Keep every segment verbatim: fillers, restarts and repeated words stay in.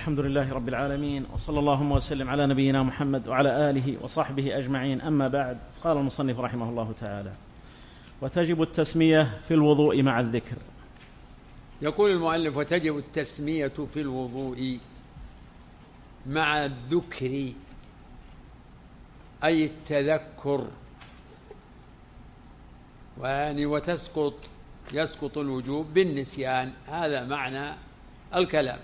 الحمد لله رب العالمين، وصلى اللهم وسلم على نبينا محمد وعلى آله وصحبه أجمعين. أما بعد، قال المصنف رحمه الله تعالى: وتجب التسمية في الوضوء مع الذكر. يقول المؤلف: وتجب التسمية في الوضوء مع الذكر، أي التذكر، ويعني وتسقط يسقط الوجوب بالنسيان، هذا معنى الكلام.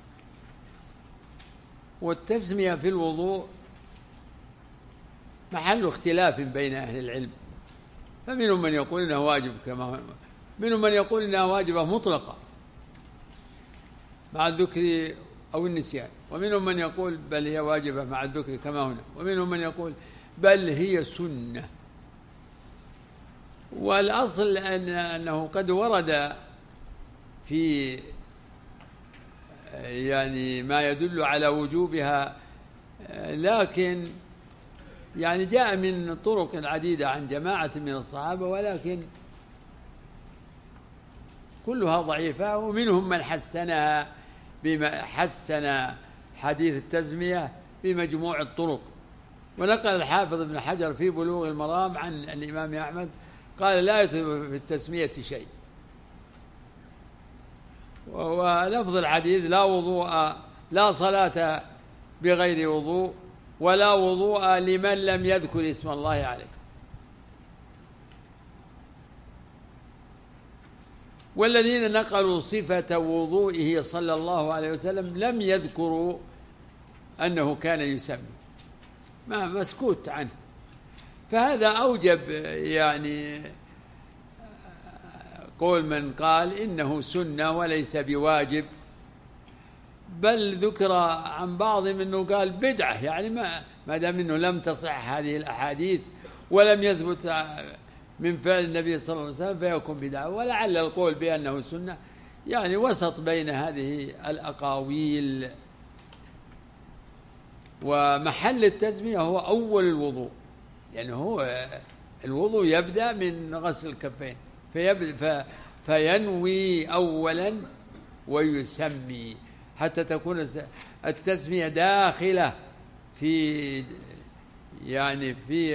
والتسمية في الوضوء محل اختلاف بين أهل العلم، فمنهم من يقول إنه واجب، كما منهم من يقول إنها واجبة مطلقة مع الذكر أو النسيان، ومنهم من يقول بل هي واجبة مع الذكر كما هنا، ومنهم من يقول بل هي سنة. والأصل أن أنه قد ورد في يعني ما يدل على وجوبها، لكن يعني جاء من طرق عديدة عن جماعة من الصحابة، ولكن كلها ضعيفة، ومنهم من حسنها بما حسن حديث التسمية بمجموع الطرق. ونقل الحافظ ابن حجر في بلوغ المرام عن الإمام أحمد قال: لا يثبت في التسمية شيء. ولفظ الحديث: لا وضوء لا صلاة بغير وضوء، ولا وضوء لمن لم يذكر اسم الله عليه. والذين نقلوا صفة وضوئه صلى الله عليه وسلم لم يذكروا أنه كان يسمي، ما مسكوت عنه. فهذا أوجب يعني قول من قال إنه سنة وليس بواجب، بل ذكر عن بعضهم أنه قال بدعة، يعني ما ما دام أنه لم تصح هذه الأحاديث ولم يثبت من فعل النبي صلى الله عليه وسلم فيكون بدعة. ولعل القول بأنه سنة يعني وسط بين هذه الأقاويل. ومحل التسمية هو أول الوضوء، يعني هو الوضوء يبدأ من غسل الكفين، فيبدأ فينوي أولا ويسمي حتى تكون التسمية داخلة في يعني في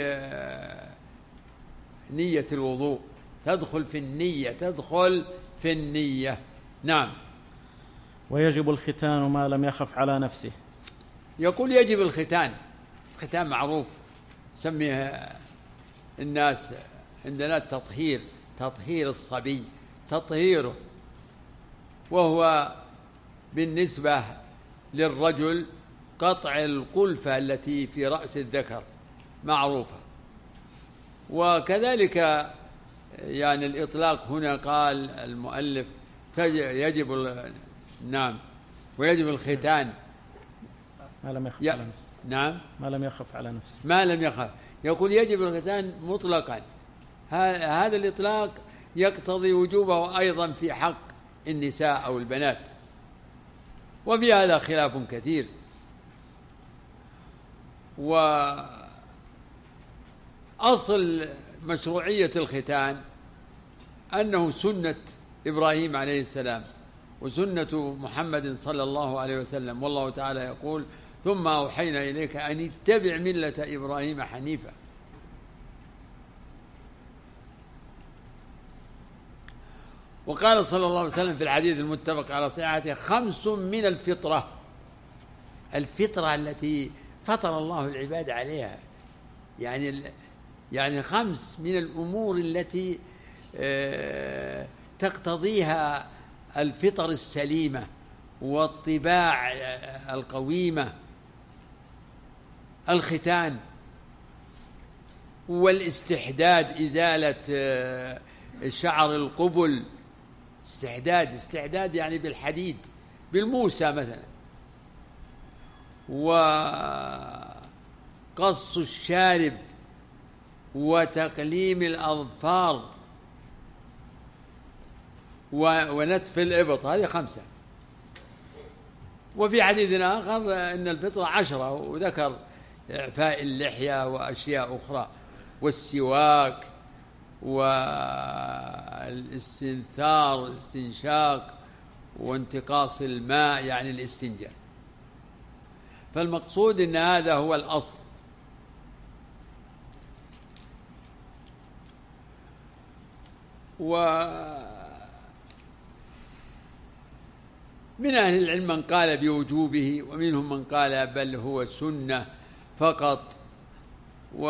نية الوضوء، تدخل في النية تدخل في النية. نعم. ويجب الختان ما لم يخف على نفسه. يقول يجب الختان. الختان معروف، سميها الناس عندنا التطهير، تطهير الصبي، تطهيره، وهو بالنسبة للرجل قطع القلفة التي في رأس الذكر، معروفة. وكذلك يعني الإطلاق هنا قال المؤلف يجب نعم ويجب الختان ما لم يخف ي... على نفسه. نعم ما لم يخف على نفسه ما لم يخف. يقول يجب الختان مطلقا. هذا الإطلاق يقتضي وجوبه أيضا في حق النساء أو البنات، وفي هذا خلاف كثير. وأصل مشروعية الختان أنه سنة إبراهيم عليه السلام وسنة محمد صلى الله عليه وسلم، والله تعالى يقول: ثم أوحينا إليك أن اتبع ملة إبراهيم حنيفا. وقال صلى الله عليه وسلم في الحديث المتفق على صحته: خمس من الفطرة، الفطرة التي فطر الله العباد عليها، يعني يعني خمس من الأمور التي تقتضيها الفطر السليمة والطباع القويمة: الختان، والاستحداد، إزالة شعر القبل، استحداد استعداد يعني بالحديد، بالموسى مثلا، وقص الشارب، وتقليم الأظفار، ونتف الإبط. هذه خمسة. وفي حديث آخر أن الفطرة عشرة، وذكر إعفاء اللحية وأشياء أخرى، والسواك، والاستنثار، الاستنشاق، وانتقاص الماء يعني الاستنجاء. فالمقصود أن هذا هو الأصل. ومن أهل العلم من قال بوجوبه، ومنهم من قال بل هو سنة فقط. و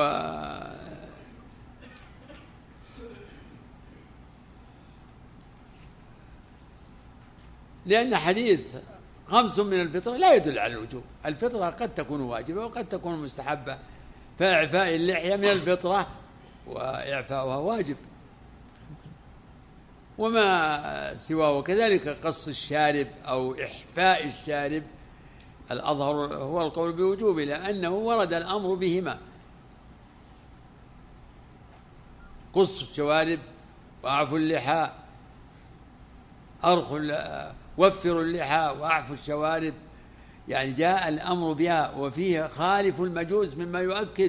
لأن حديث خمس من الفطرة لا يدل على الوجوب. الفطرة قد تكون واجبة وقد تكون مستحبة، فإعفاء اللحية من الفطرة وإعفاؤها واجب، وما سواه. وكذلك قص الشارب أو إحفاء الشارب الأظهر هو القول بوجوبه، لأنه ورد الأمر بهما، قص الشوارب وأعفوا اللحى، أرخوا وفروا اللحى وأعفوا الشوارب، يعني جاء الأمر بها. وفيه خالف المجوس مما يؤكد.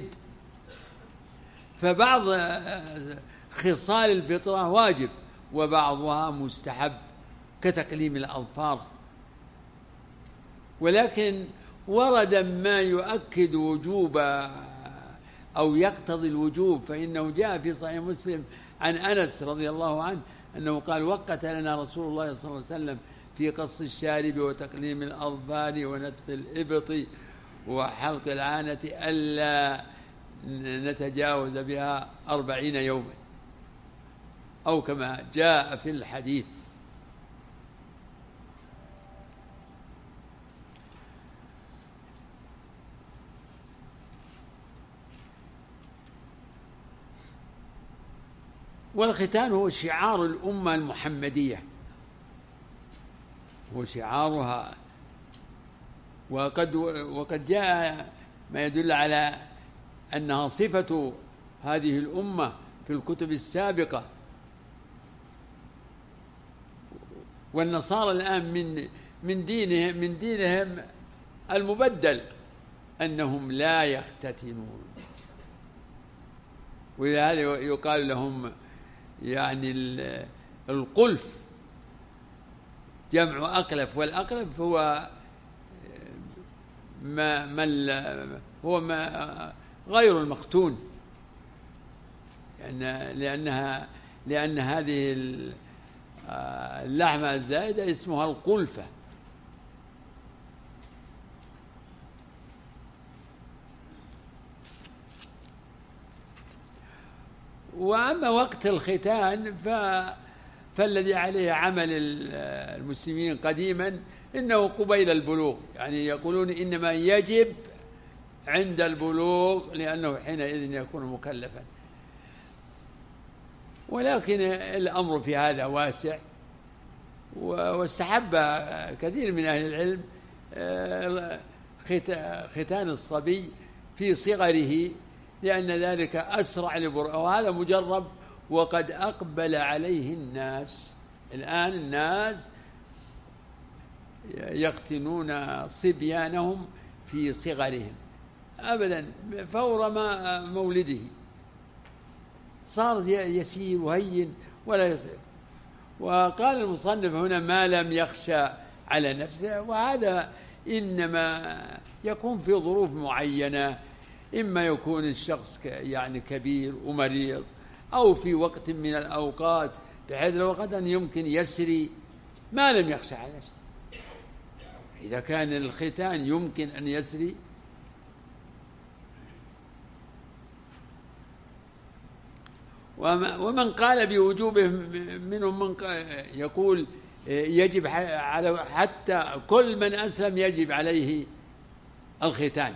فبعض خصال الفطرة واجب وبعضها مستحب كتقليم الأظفار، ولكن ورد ما يؤكد وجوب أو يقتضي الوجوب، فإنه جاء في صحيح مسلم عن أنس رضي الله عنه أنه قال: وقت لنا رسول الله صلى الله عليه وسلم في قص الشارب وتقليم الأظفار ونتف الإبط وحلق العانة ألا نتجاوز بها أربعين يوما، أو كما جاء في الحديث. والختان هو شعار الأمة المحمدية، هو شعارها، وقد وقد جاء ما يدل على أنها صفة هذه الأمة في الكتب السابقة. والنصارى الآن من من دينهم من دينهم المبدل أنهم لا يختتنون، ولهذا يقال لهم يعني القلف، جمع أقلف، والأقلف هو ما ما هو ما غير المختون، يعني لأنها لأن هذه اللحمة الزائدة اسمها القلفة. وأما وقت الختان ف... فالذي عليه عمل المسلمين قديما إنه قبيل البلوغ، يعني يقولون إنما يجب عند البلوغ لأنه حينئذ يكون مكلفا. ولكن الأمر في هذا واسع، واستحب كثير من أهل العلم ختان الصبي في صغره، لأن ذلك أسرع لبرئه، وهذا مجرب وقد أقبل عليه الناس. الآن الناس يختنون صبيانهم في صغرهم أبدا فور ما مولده، صار يسير وهين ولا يصير. وقال المصنف هنا ما لم يخشى على نفسه، وهذا إنما يكون في ظروف معينة، إما يكون الشخص يعني كبير ومريض، أو في وقت من الأوقات بحيث لو غدا يمكن يسري ما لم يخشى على نفسه. إذا كان الختان يمكن أن يسري ومن قال بوجوبه منهم من يقول يجب على حتى كل من أسلم يجب عليه الختان.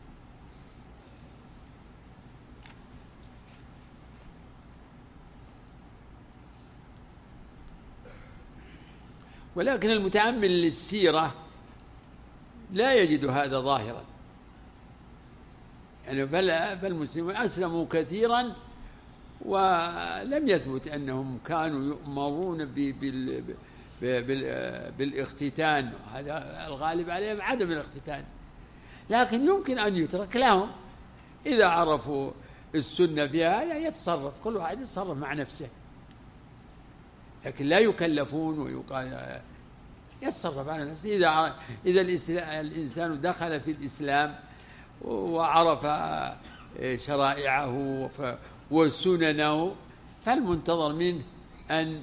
ولكن المتأمل للسيرة لا يجد هذا ظاهرا، يعني فالمسلمون أسلموا كثيرا ولم يثبت أنهم كانوا يؤمرون بالاختتان، هذا الغالب عليهم عدم الاختتان، لكن يمكن أن يترك لهم إذا عرفوا السنة فيها يتصرف، كل واحد يتصرف مع نفسه، لكن لا يكلفون ويقال يتصرف على نفسه. إذا إذا الإنسان دخل في الإسلام وعرف شرائعه وسننه، فالمنتظر منه أن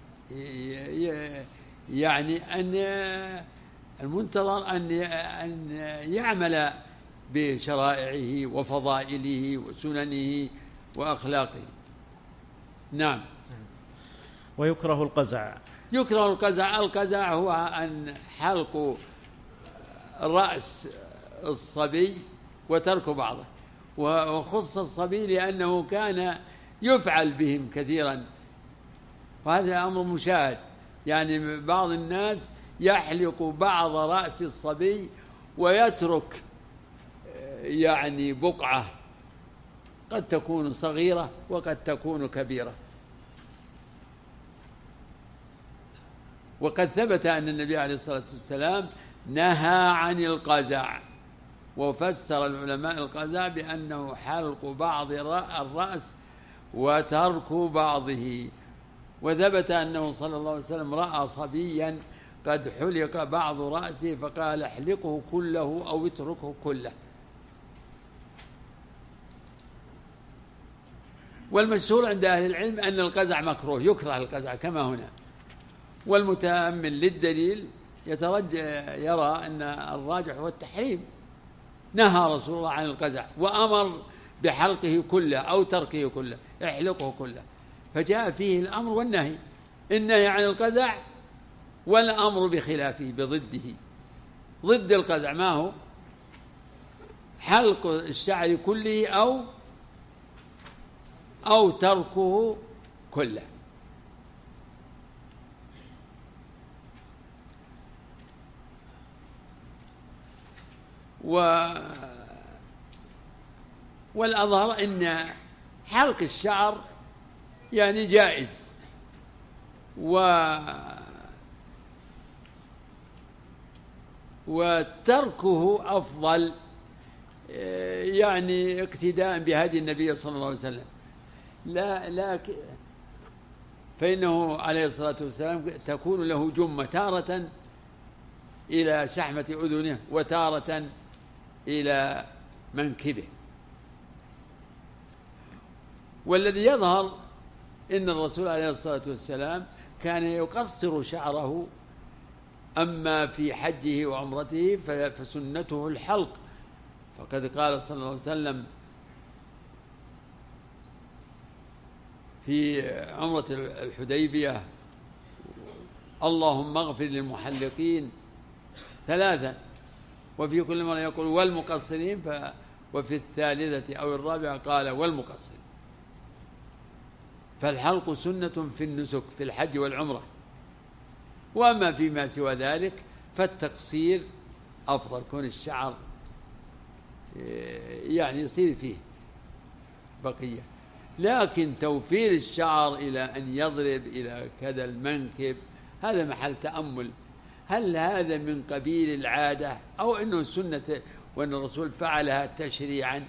يعني أن المنتظر أن أن يعمل بشرائعه وفضائله وسننه وأخلاقه. نعم. ويكره القزع. يكره القزع. القزع هو أن حلق رأس الصبي وترك بعضه، وخص الصبي لأنه كان يفعل بهم كثيرا، وهذا أمر مشاهد. يعني بعض الناس يحلق بعض رأس الصبي ويترك يعني بقعة قد تكون صغيرة وقد تكون كبيرة. وقد ثبت أن النبي عليه الصلاة والسلام نهى عن القزع، وفسر العلماء القزع بأنه حلق بعض الرأس وترك بعضه. وثبت أنه صلى الله عليه وسلم رأى صبيا قد حلق بعض رأسه فقال احلقه كله أو اتركه كله. والمشهور عند أهل العلم أن القزع مكروه، يكره القزع كما هنا. والمتأمل للدليل يترجى يرى أن الراجح هو التحريم. نهى رسول الله عن القزع وأمر بحلقه كله أو تركه كله، احلقه كله، فجاء فيه الأمر والنهي. النهي عن القزع والأمر بخلافه بضده. ضد القزع ما هو؟ حلق الشعر كله أو أو تركه كله. و والأظهر أن حلق الشعر يعني جائز، و وتركه أفضل، يعني اقتداء بهدي النبي صلى الله عليه وسلم. لا لا فإنه عليه الصلاة والسلام تكون له جمة تارة إلى شحمة أذنه وتارة إلى منكبه. والذي يظهر إن الرسول عليه الصلاة والسلام كان يقصر شعره، أما في حجه وعمرته فسنته الحلق، فقد قال صلى الله عليه وسلم في عمرة الحديبية اللهم اغفر للمحلقين ثلاثا، وفي كل مرة يقول والمقصرين، ف وفي الثالثة أو الرابعة قال والمقصرين. فالحلق سنة في النسك في الحج والعمرة، وأما فيما سوى ذلك فالتقصير أفضل، كون الشعر يعني يصير فيه بقية. لكن توفير الشعر إلى أن يضرب إلى كذا المنكب هذا محل تأمل. هل هذا من قبيل العادة أو أنه سنة وأن الرسول فعلها تشريعا؟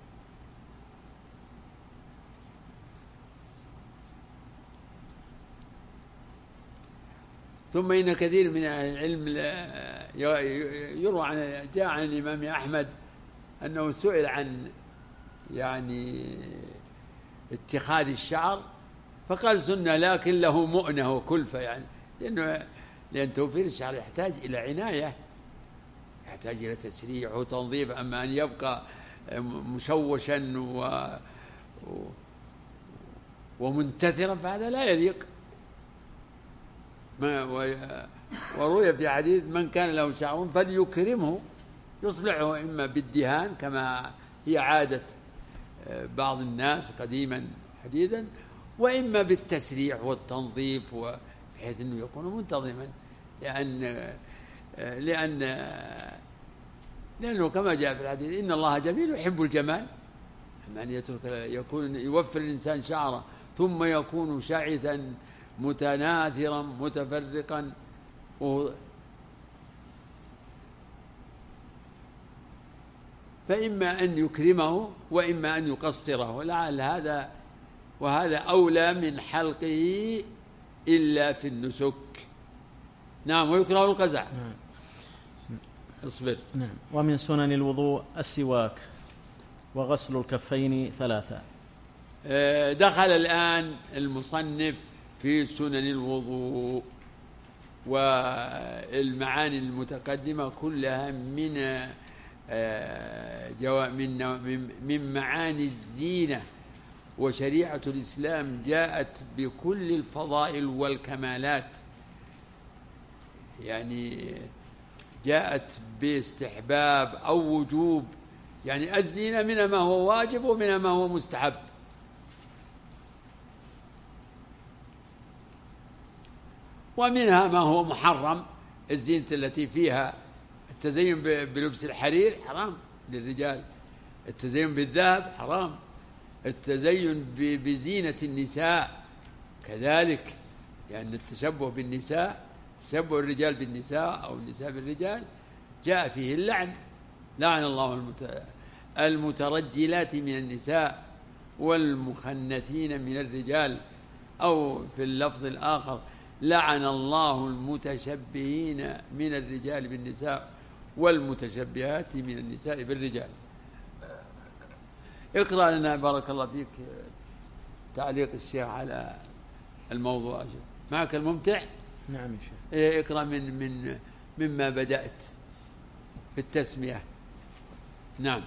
ثم إن كثير من أهل العلم يروى عن جاء عن الإمام أحمد أنه سئل عن يعني اتخاذ الشعر فقال سنة لكن له مؤنة وكلفة، يعني لأنه لأن توفير الشعر يحتاج إلى عناية، يحتاج إلى تسريح وتنظيف. أما أن يبقى مشوشا و... ومنتثرا فهذا لا يليق. ما و... وروي في حديث من كان له شعر فليكرمه، يصلحه إما بالدهان كما هي عادة بعض الناس قديما حديثا، وإما بالتسريح والتنظيف بحيث أنه يكون منتظما، لأن لأن لأنه كما جاء في الحديث إن الله جميل يحب الجمال. أما أن يترك يكون يوفر الإنسان شعره ثم يكون شعثا متناثرا متفرقا، فإما أن يكرمه وإما أن يقصره، لعل هذا وهذا أولى من حلقه إلا في النسك. نعم. ويكره القزع. نعم. اصبر. نعم. ومن سنن الوضوء السواك وغسل الكفين ثلاثة. دخل الآن المصنف في سنن الوضوء، والمعاني المتقدمة كلها من من من معاني الزينة، وشريعة الإسلام جاءت بكل الفضائل والكمالات، يعني جاءت باستحباب أو وجوب، يعني الزينة منها ما هو واجب ومنها ما هو مستحب. ومنها ما هو محرم، الزينة التي فيها التزين بلبس الحرير حرام للرجال، التزين بالذهب حرام، التزين بزينة النساء كذلك، لأن يعني التشبه بالنساء، تشبه الرجال بالنساء أو النساء بالرجال جاء فيه اللعن، لعن الله المترجلات من النساء والمخنثين من الرجال، أو في اللفظ الآخر لعن الله المتشبهين من الرجال بالنساء والمتشبهات من النساء بالرجال. اقرأ لنا بارك الله فيك تعليق الشيخ على الموضوع. معك الممتع؟ نعم يا شيخ. اقرأ من من مما بدأت في التسمية. نعم.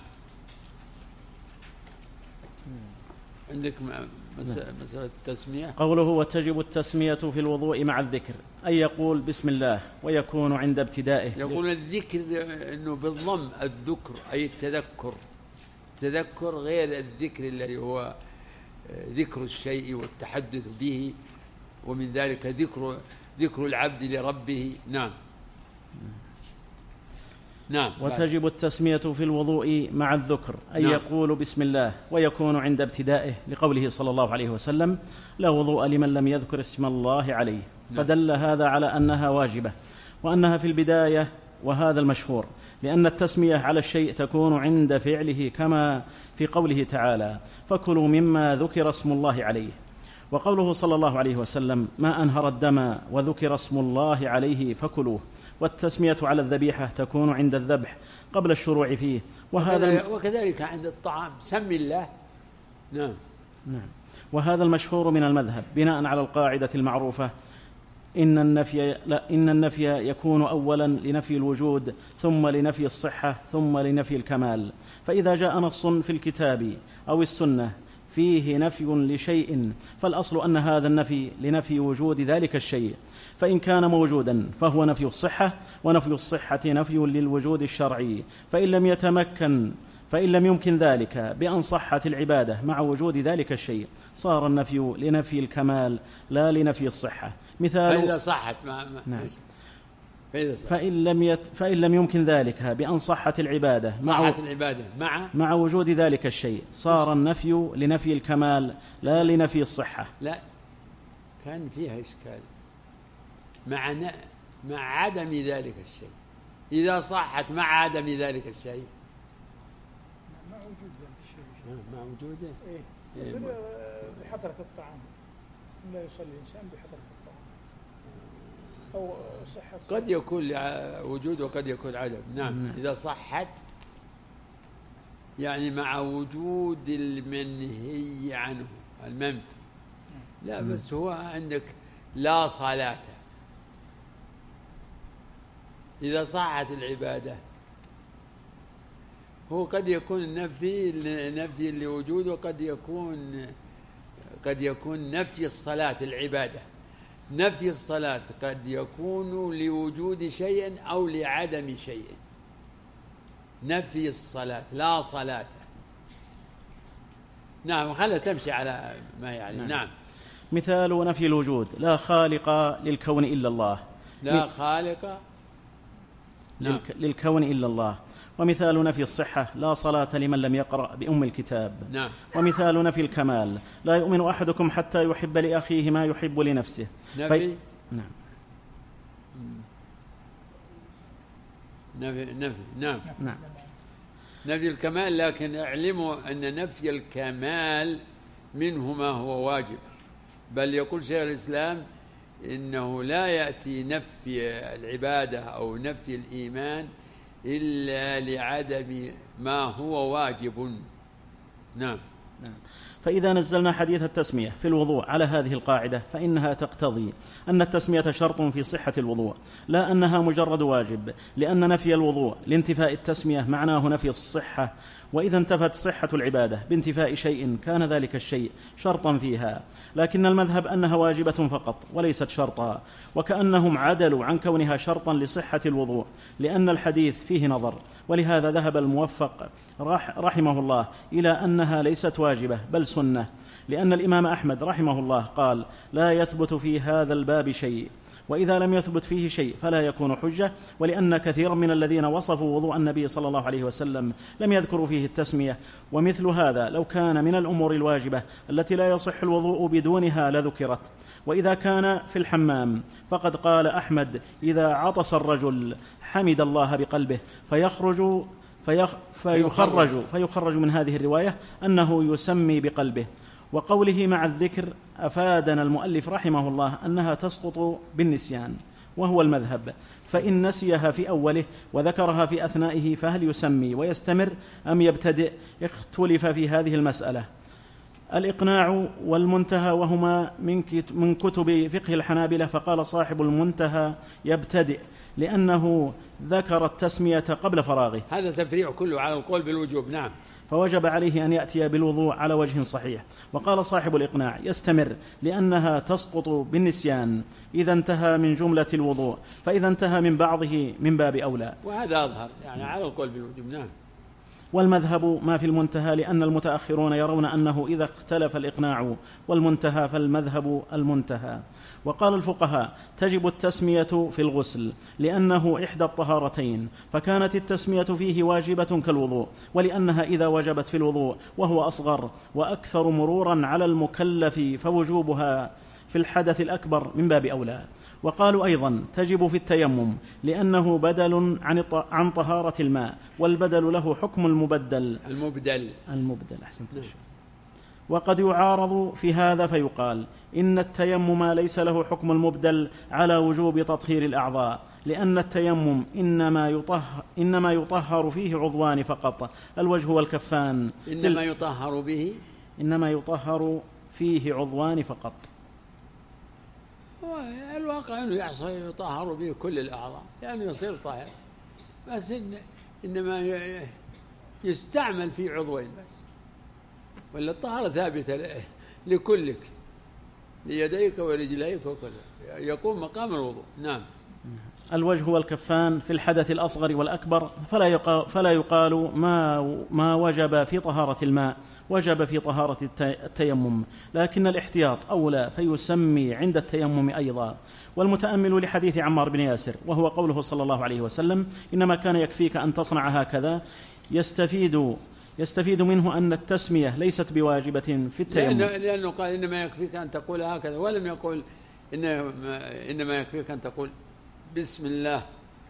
عندك مسألة التسمية. قوله وتجب التسمية في الوضوء مع الذكر، أي يقول بسم الله ويكون عند ابتدائه. يقول الذكر أنه بالضم الذكر أي التذكر، التذكر غير الذكر الذي هو ذكر الشيء والتحدث به، ومن ذلك ذكر ذكر العبد لربه. نعم. نعم. وتجب التسمية في الوضوء مع الذكر، أي نعم. يقول بسم الله ويكون عند ابتدائه، لقوله صلى الله عليه وسلم لا وضوء لمن لم يذكر اسم الله عليه. نعم. فدل هذا على أنها واجبة وأنها في البداية، وهذا المشهور، لأن التسمية على الشيء تكون عند فعله، كما في قوله تعالى فكلوا مما ذكر اسم الله عليه، وقوله صلى الله عليه وسلم ما أنهر الدم وذكر اسم الله عليه فكلوه. والتسمية على الذبيحة تكون عند الذبح قبل الشروع فيه، وهذا وكذلك عند الطعام سم الله. نعم. نعم. وهذا المشهور من المذهب بناء على القاعدة المعروفة إن النفي, لا إن النفي يكون أولا لنفي الوجود، ثم لنفي الصحة، ثم لنفي الكمال. فإذا جاء نص في الكتاب أو السنة فيه نفي لشيء، فالأصل أن هذا النفي لنفي وجود ذلك الشيء، فإن كان موجودا فهو نفي الصحة، ونفي الصحة نفي للوجود الشرعي. فإن لم يتمكن فإن لم يمكن ذلك بأن صحت العبادة مع وجود ذلك الشيء، صار النفي لنفي الكمال لا لنفي الصحة. مثال فإذا صحت ما ما نعم. فإذا صحت. فإن لم يت فإن لم يمكن ذلك بأن صحت العبادة مع صحت العبادة مع مع وجود ذلك الشيء، صار النفي لنفي الكمال لا لنفي الصحة. لا، كان فيها إشكال مع ن... مع عدم ذلك الشيء. إذا صحت مع عدم ذلك الشيء، مع وجود ذلك الشيء، مع وجوده إيه. مثل بحضرة الطعام، لا يصلي الإنسان بحضرة الطعام، أو صحة قد يكون وجود وقد يكون عدم. نعم. إذا صحت يعني مع وجود المنهي عنه المنفي. لا بس هو عندك لا صلاة، إذا صحت العبادة هو قد يكون النفي نفي لوجود، وقد يكون قد يكون نفي الصلاة العبادة. نفي الصلاة قد يكون لوجود شيء أو لعدم شيء. نفي الصلاة لا صلاة. نعم. خلها تمشي على ما يعني. نعم. نعم. مثال نفي الوجود لا خالق للكون إلا الله، لا خالق نعم. للكون إلا الله. ومثال نفي الصحة لا صلاة لمن لم يقرأ بأم الكتاب. نعم. ومثال نفي الكمال لا يؤمن أحدكم حتى يحب لأخيه ما يحب لنفسه. نفي في... نعم. نفي نفي نعم. نعم. نفي الكمال، لكن اعلموا أن نفي الكمال منه ما هو واجب، بل يقول شيخ الإسلام إنه لا يأتي نفي العبادة أو نفي الإيمان إلا لعدم ما هو واجب. نعم. فإذا نزلنا حديث التسمية في الوضوء على هذه القاعدة فإنها تقتضي أن التسمية شرط في صحة الوضوء، لا أنها مجرد واجب، لأن نفي الوضوء لانتفاء التسمية معناه نفي الصحة، وإذا انتفت صحة العبادة بانتفاء شيء كان ذلك الشيء شرطا فيها، لكن المذهب أنها واجبة فقط وليست شرطا، وكأنهم عدلوا عن كونها شرطا لصحة الوضوء، لأن الحديث فيه نظر، ولهذا ذهب الموفق رحمه الله إلى أنها ليست واجبة بل سنة، لأن الإمام أحمد رحمه الله قال: لا يثبت في هذا الباب شيء، وإذا لم يثبت فيه شيء فلا يكون حجة، ولأن كثيرا من الذين وصفوا وضوء النبي صلى الله عليه وسلم لم يذكروا فيه التسمية، ومثل هذا لو كان من الأمور الواجبة التي لا يصح الوضوء بدونها لذكرت. وإذا كان في الحمام فقد قال أحمد: إذا عطس الرجل حمد الله بقلبه، فيخرج فيخ فيخرج فيخرج من هذه الرواية أنه يسمي بقلبه. وقوله مع الذكر أفادنا المؤلف رحمه الله أنها تسقط بالنسيان، وهو المذهب، فإن نسيها في أوله وذكرها في أثنائه فهل يسمي ويستمر أم يبتدئ؟ اختلف في هذه المسألة. الإقناع والمنتهى وهما من كتب فقه الحنابلة، فقال صاحب المنتهى يبتدئ لأنه ذكر التسمية قبل فراغه. هذا تفريع كله على القول بالوجوب. نعم. فوجب عليه أن يأتي بالوضوء على وجه صحيح. وقال صاحب الإقناع يستمر لأنها تسقط بالنسيان إذا انتهى من جملة الوضوء، فإذا انتهى من بعضه من باب أولى، وهذا أظهر يعني على القول بالوجوب. نعم. والمذهب ما في المنتهى، لأن المتأخرون يرون أنه إذا اختلف الإقناع والمنتهى فالمذهب المنتهى. وقال الفقهاء تجب التسمية في الغسل لأنه إحدى الطهارتين، فكانت التسمية فيه واجبة كالوضوء، ولأنها إذا وجبت في الوضوء وهو أصغر وأكثر مرورا على المكلف فوجوبها في الحدث الأكبر من باب أولى. وقالوا أيضا تجب في التيمم لأنه بدل عن طهارة الماء، والبدل له حكم المبدل المبدل المبدل أحسنت. وقد يعارض في هذا فيقال إن التيمم ليس له حكم المبدل على وجوب تطهير الأعضاء، لأن التيمم إنما يطهر, إنما يطهر فيه عضوان فقط، الوجه والكفان. إنما يطهر به إنما يطهر فيه عضوان فقط. الواقع أنه يحصل يطهر به كل الأعضاء لأنه يعني يصير طاهر، بس إن إنما يستعمل في عضوين بس، ولا الطهارة ثابتة لكلك، ليديك ورجليك وكله، يقوم مقام الوضوء. نعم. الوجه والكفان في الحدث الأصغر والأكبر، فلا يقال, فلا يقال ما, ما وجب في طهارة الماء وجب في طهارة التيمم، لكن الاحتياط أولى فيسمي عند التيمم أيضا. والمتأمل لحديث عمار بن ياسر وهو قوله صلى الله عليه وسلم إنما كان يكفيك أن تصنع هكذا، يستفيد يستفيد منه أن التسمية ليست بواجبة في التيمم، لأنه, لأنه قال إنما يكفيك أن تقول هكذا، ولم يقول إنما, إنما يكفيك أن تقول بسم الله،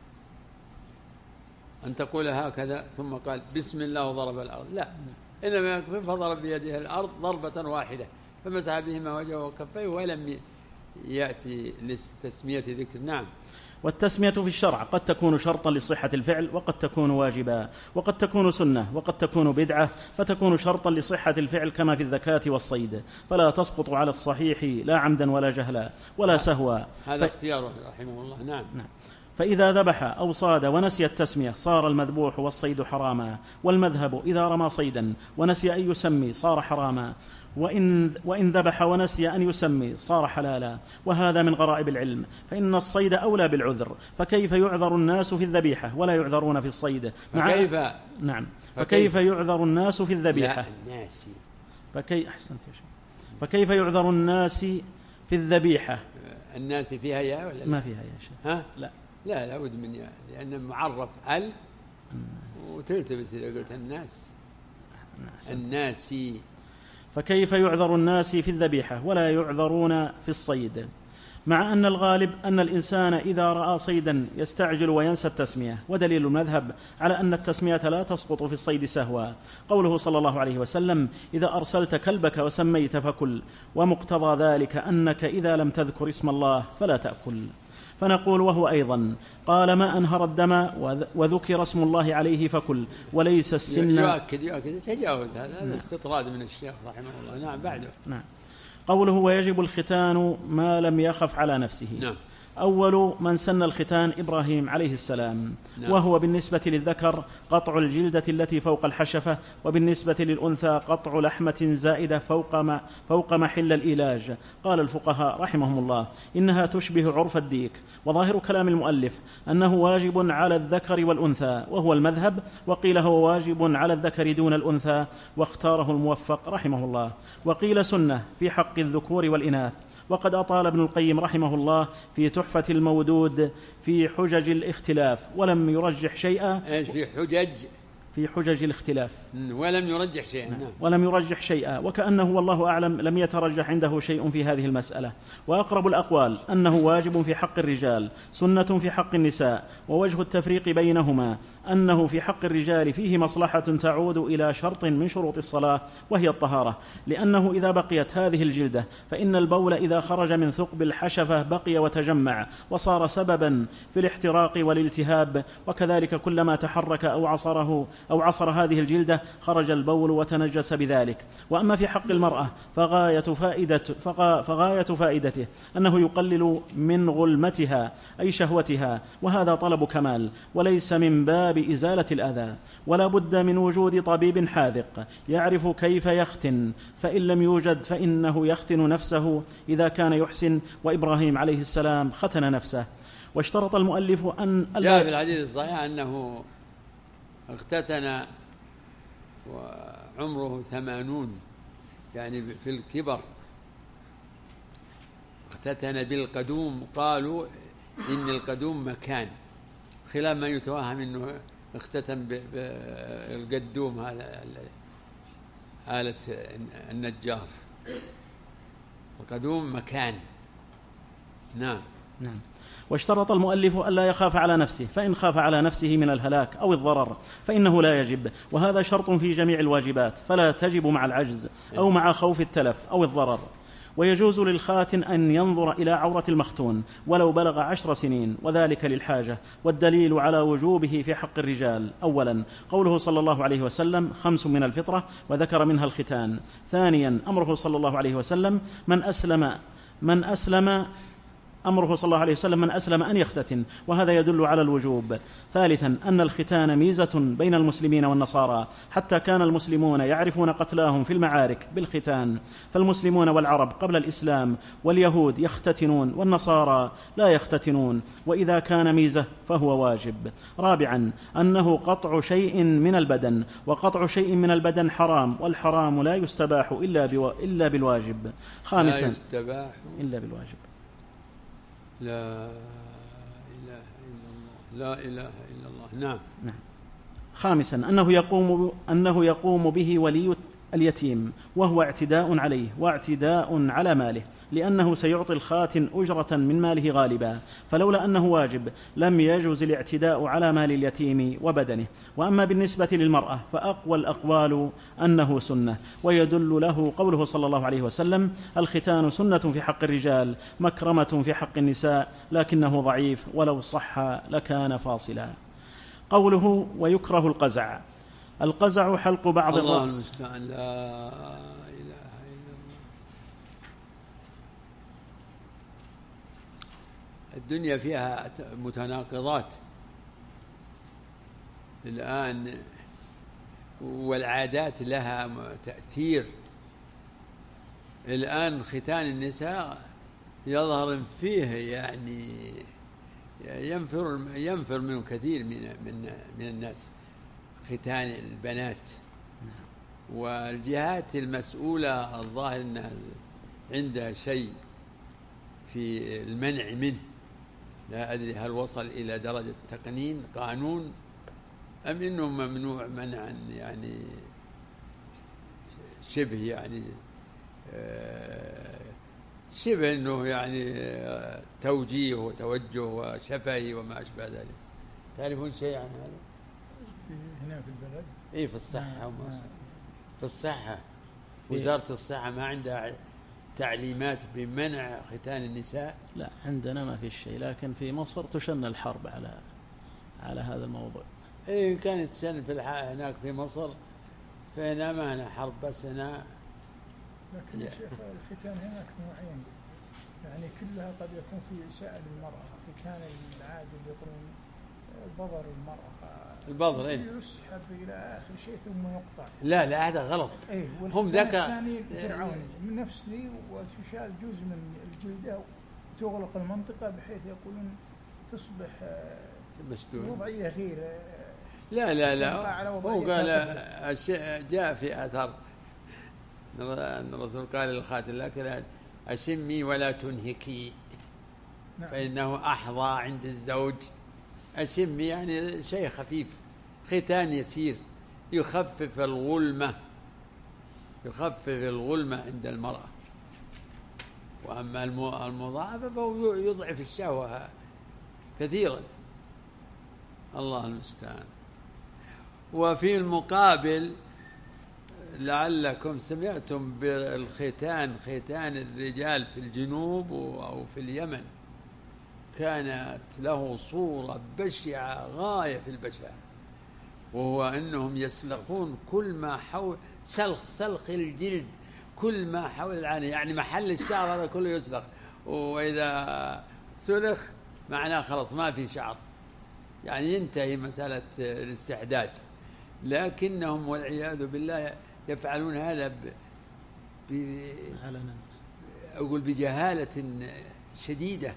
أن تقول هكذا ثم قال بسم الله وضرب الأرض، لا، إنما يكفي فضرب بيده الأرض ضربة واحدة فمسح بهما وجهه وكفيه ولم يأتي لتسمية ذكر. نعم. والتسمية في الشرع قد تكون شرطا لصحة الفعل، وقد تكون واجبا، وقد تكون سنة، وقد تكون بدعة، فتكون شرطا لصحة الفعل كما في الذكاة والصيد، فلا تسقط على الصحيح لا عمدا ولا جهلا ولا سهوا. هذا ف... اختياره رحمه الله. نعم. نعم. فإذا ذبح أو صاد ونسي التسمية صار المذبوح والصيد حراما، والمذهب إذا رمى صيدا ونسي أن يسمي صار حراما، وإن, وإن ذبح ونسي أن يسمي صار حلالا. وهذا من غرائب العلم، فإن الصيد أولى بالعذر، فكيف يعذر الناس في الذبيحة ولا يعذرون في الصيد؟ فكيف نعم فكيف يعذر الناس في الذبيحة؟ الناس فكي أحسنت يا شيخ. فكيف يعذر الناس في الذبيحة؟ الناس فيها يا ولا ما فيها يا شيخ؟ ها؟ لا لا لابد من يا، لأن معرف ال وتلتبس إذا قلت الناس. الناس. فكيف يعذر الناس في الذبيحة ولا يعذرون في الصيد؟ مع أن الغالب أن الإنسان إذا رأى صيدا يستعجل وينسى التسمية، ودليل المذهب على أن التسمية لا تسقط في الصيد سهوا قوله صلى الله عليه وسلم: إذا أرسلت كلبك وسميت فكل، ومقتضى ذلك أنك إذا لم تذكر اسم الله فلا تأكل. فنقول وهو أيضا قال: ما أنهر الدم وذكر اسم الله عليه فكل، وليس السن. يؤكد يؤكد تجاوز هذا نعم. استطراد من الشيخ رحمه الله. نعم بعده. نعم. قوله: ويجب الختان ما لم يخف على نفسه. نعم. أول من سن الختان إبراهيم عليه السلام. نعم. وهو بالنسبة للذكر قطع الجلدة التي فوق الحشفة، وبالنسبة للأنثى قطع لحمة زائدة فوق ما فوق محل الإيلاج. قال الفقهاء رحمهم الله: إنها تشبه عرف الديك. وظاهر كلام المؤلف أنه واجب على الذكر والأنثى، وهو المذهب، وقيل هو واجب على الذكر دون الأنثى، واختاره الموفق رحمه الله. وقيل سنة في حق الذكور والإناث. وقد أطال ابن القيم رحمه الله في تحفة المودود في حجج الاختلاف، ولم يرجح شيئا. ايش في حجج؟ في حجج الاختلاف ولم يرجح شيئا. نعم. ولم يرجح شيئا، وكأنه والله أعلم لم يترجح عنده شيء في هذه المسألة. وأقرب الأقوال أنه واجب في حق الرجال، سنة في حق النساء. ووجه التفريق بينهما أنه في حق الرجال فيه مصلحة تعود إلى شرط من شروط الصلاة، وهي الطهارة، لأنه إذا بقيت هذه الجلدة فإن البول إذا خرج من ثقب الحشفة بقي وتجمع وصار سببا في الاحتراق والالتهاب، وكذلك كلما تحرك أو عصره أو عصر هذه الجلدة خرج البول وتنجس بذلك. وأما في حق المرأة فغاية, فائدة فغاية فائدته أنه يقلل من غلمتها أي شهوتها، وهذا طلب كمال وليس من باب إزالة الأذى. ولا بد من وجود طبيب حاذق يعرف كيف يختن، فإن لم يوجد فإنه يختن نفسه إذا كان يحسن، وإبراهيم عليه السلام ختن نفسه. واشترط المؤلف أن جاء في الحديث الصحيح أنه اختتن وعمره ثمانون، يعني في الكبر، اختتن بالقدوم. قالوا إن القدوم مكان، خلاف ما يتوهم أنه اختتن بالقدوم، هذا آلة النجار. القدوم مكان. نعم. نعم. واشترط المؤلف ألا يخاف على نفسه، فإن خاف على نفسه من الهلاك أو الضرر فإنه لا يجب، وهذا شرط في جميع الواجبات، فلا تجب مع العجز أو مع خوف التلف أو الضرر. ويجوز للخاتن أن ينظر إلى عورة المختون ولو بلغ عشر سنين، وذلك للحاجة. والدليل على وجوبه في حق الرجال: أولا قوله صلى الله عليه وسلم: خمس من الفطرة، وذكر منها الختان. ثانيا أمره صلى الله عليه وسلم من أسلم من أسلم أمره صلى الله عليه وسلم من أسلم أن يختتن، وهذا يدل على الوجوب. ثالثا أن الختان ميزة بين المسلمين والنصارى، حتى كان المسلمون يعرفون قتلاهم في المعارك بالختان، فالمسلمون والعرب قبل الإسلام واليهود يختتنون والنصارى لا يختتنون، وإذا كان ميزة فهو واجب. رابعا أنه قطع شيء من البدن، وقطع شيء من البدن حرام، والحرام لا يستباح إلا, بو... إلا بالواجب. خامسا لا يستباح إلا بالواجب. لا إله إلا الله، لا إله إلا الله. نعم. نعم. خامسا أنه يقوم, أنه يقوم به ولي اليتيم، وهو اعتداء عليه واعتداء على ماله، لأنه سيعطي الخاتن أجرة من ماله غالبا، فلولا أنه واجب لم يجوز الاعتداء على مال اليتيم وبدنه. وأما بالنسبة للمرأة فأقوى الأقوال أنه سنة، ويدل له قوله صلى الله عليه وسلم: الختان سنة في حق الرجال، مكرمة في حق النساء، لكنه ضعيف، ولو صح لكان فاصلا. قوله: ويكره القزع. القزع حلق بعض الرأس. الله المستعان. لا إله إلا الله. الدنيا فيها متناقضات الآن، والعادات لها تأثير. الآن ختان النساء يظهر فيه يعني ينفر ينفر منه كثير من من من الناس، ختان البنات. والجهات المسؤولة الظاهر أنها عندها شيء في المنع منه، لا أدري هل وصل إلى درجة تقنين قانون أم إنه ممنوع منعا يعني شبه يعني شبه أنه يعني توجيه وتوجه وشفهي وما أشبه ذلك. تعرفون شيء عن هذا؟ هنا في البلد؟ إيه في الصحة ومصر. في الصحة وزارة الصحة ما عندها تعليمات بمنع ختان النساء؟ لا عندنا ما في شيء، لكن في مصر تشن الحرب على على هذا الموضوع. إيه كانت تشن في الحق هناك في مصر، فهنا ما هنا حرب، بس هنا. لكن يا شيخ الختان هناك نوعين، يعني كلها قد يكون في إساءة للمرأة. ختان العادي اللي يقولون بظر المرأة، البظر إيه يسحب إلى آخر شيء ثم يقطع. لا لا هذا غلط. إيه هم ذاك الثاني فرعوني من نفس ذي، وتشال جزء من الجلدة وتغلق المنطقة بحيث يقولون تصبح مسدود وضعية غير. لا لا لا هو قال جاء في آثار أن الرسول قال للخاتم لكن أشمي ولا تنهكي. نعم. فإنه أحظى عند الزوج. أشمي يعني شيء خفيف، ختان يسير يخفف الغلمة، يخفف الغلمة عند المرأة. وأما المضاعفة فهو يضعف الشهوة كثيرا. الله المستعان. وفي المقابل لعلكم سمعتم بالختان، ختان الرجال في الجنوب أو في اليمن كانت له صورة بشعة غاية في البشاعة، وهو أنهم يسلخون كل ما حول سلخ سلخ الجلد، كل ما حول العانة، يعني محل الشعر هذا كله يسلخ، وإذا سلخ معناه خلاص ما في شعر، يعني ينتهي مسألة الاستعداد. لكنهم والعياذ بالله يفعلون هذا ب... ب... أقول بجهالة شديدة